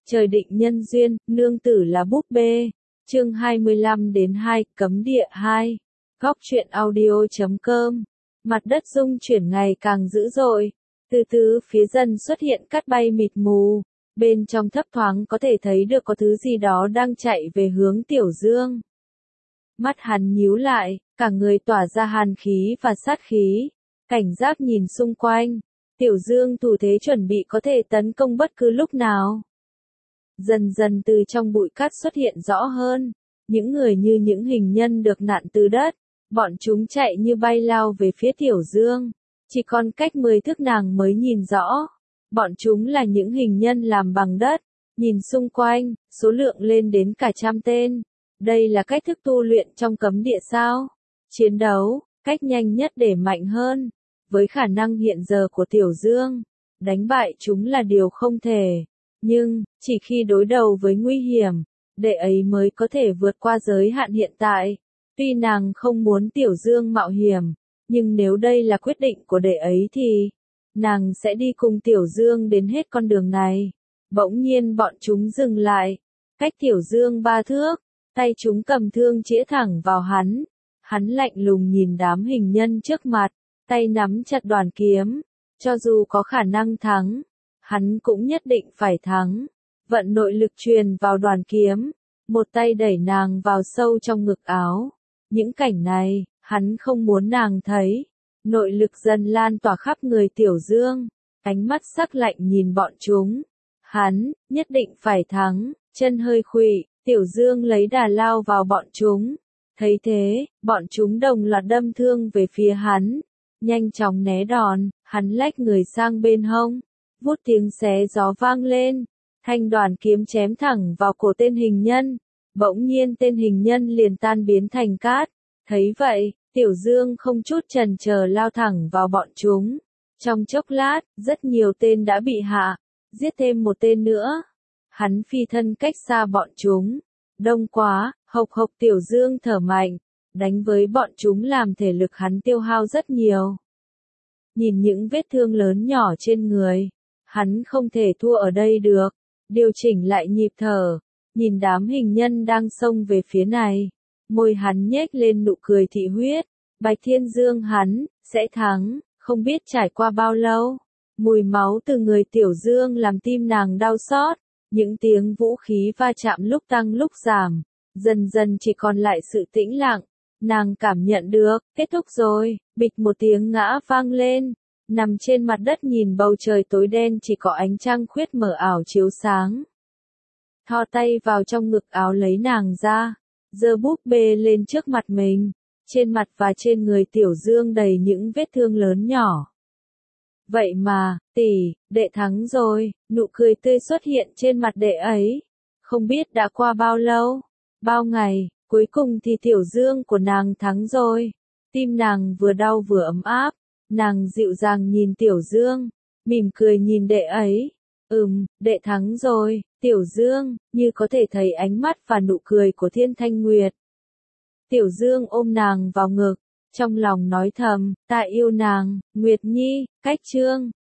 Trời định nhân duyên, nương tử là búp bê. Chương 25-2, cấm địa 2. Góc truyện audio.com. Mặt đất rung chuyển ngày càng dữ dội. Từ từ phía dân xuất hiện cát bay mịt mù. Bên trong thấp thoáng có thể thấy được có thứ gì đó đang chạy về hướng Tiểu Dương. Mắt hắn nhíu lại, cả người tỏa ra hàn khí và sát khí. Cảnh giác nhìn xung quanh. Tiểu Dương thủ thế chuẩn bị có thể tấn công bất cứ lúc nào. Dần dần từ trong bụi cát xuất hiện rõ hơn, những người như những hình nhân được nặn từ đất, bọn chúng chạy như bay lao về phía Tiểu Dương, chỉ còn cách 10 thước nàng mới nhìn rõ, bọn chúng là những hình nhân làm bằng đất, nhìn xung quanh, số lượng lên đến cả 100 tên, đây là cách thức tu luyện trong cấm địa sao? Chiến đấu, cách nhanh nhất để mạnh hơn, với khả năng hiện giờ của Tiểu Dương, đánh bại chúng là điều không thể. Nhưng, chỉ khi đối đầu với nguy hiểm, đệ ấy mới có thể vượt qua giới hạn hiện tại. Tuy nàng không muốn Tiểu Dương mạo hiểm, nhưng nếu đây là quyết định của đệ ấy thì, nàng sẽ đi cùng Tiểu Dương đến hết con đường này. Bỗng nhiên bọn chúng dừng lại, cách Tiểu Dương 3 thước, tay chúng cầm thương chĩa thẳng vào hắn. Hắn lạnh lùng nhìn đám hình nhân trước mặt, tay nắm chặt đoàn kiếm, cho dù có khả năng thắng. Hắn cũng nhất định phải thắng. Vận nội lực truyền vào đoàn kiếm, một tay đẩy nàng vào sâu trong ngực áo. Những cảnh này, hắn không muốn nàng thấy. Nội lực dần lan tỏa khắp người Tiểu Dương, ánh mắt sắc lạnh nhìn bọn chúng. Hắn, nhất định phải thắng, chân hơi khuỵu, Tiểu Dương lấy đà lao vào bọn chúng. Thấy thế, bọn chúng đồng loạt đâm thương về phía hắn. Nhanh chóng né đòn, hắn lách người sang bên hông. Vút tiếng xé gió vang lên, thanh đoàn kiếm chém thẳng vào cổ tên hình nhân, bỗng nhiên tên hình nhân liền tan biến thành cát. Thấy vậy, Tiểu Dương không chút chần chờ lao thẳng vào bọn chúng. Trong chốc lát, rất nhiều tên đã bị hạ, giết thêm một tên nữa. Hắn phi thân cách xa bọn chúng. Đông quá, hộc hộc Tiểu Dương thở mạnh, đánh với bọn chúng làm thể lực hắn tiêu hao rất nhiều. Nhìn những vết thương lớn nhỏ trên người. Hắn không thể thua ở đây được, điều chỉnh lại nhịp thở, nhìn đám hình nhân đang xông về phía này, môi hắn nhếch lên nụ cười thị huyết, Bạch Thiên Dương hắn, sẽ thắng, không biết trải qua bao lâu, mùi máu từ người Tiểu Dương làm tim nàng đau xót, những tiếng vũ khí va chạm lúc tăng lúc giảm, dần dần chỉ còn lại sự tĩnh lặng, nàng cảm nhận được, kết thúc rồi, bịch một tiếng ngã vang lên. Nằm trên mặt đất nhìn bầu trời tối đen chỉ có ánh trăng khuyết mờ ảo chiếu sáng. Thò tay vào trong ngực áo lấy nàng ra, giơ búp bê lên trước mặt mình, trên mặt và trên người Tiểu Dương đầy những vết thương lớn nhỏ. Vậy mà, tỷ, đệ thắng rồi, nụ cười tươi xuất hiện trên mặt đệ ấy. Không biết đã qua bao lâu, bao ngày, cuối cùng thì Tiểu Dương của nàng thắng rồi. Tim nàng vừa đau vừa ấm áp. Nàng dịu dàng nhìn Tiểu Dương, mỉm cười nhìn đệ ấy. Đệ thắng rồi, Tiểu Dương, như có thể thấy ánh mắt và nụ cười của Thiên Thanh Nguyệt. Tiểu Dương ôm nàng vào ngực, trong lòng nói thầm, ta yêu nàng, Nguyệt Nhi, cách chương.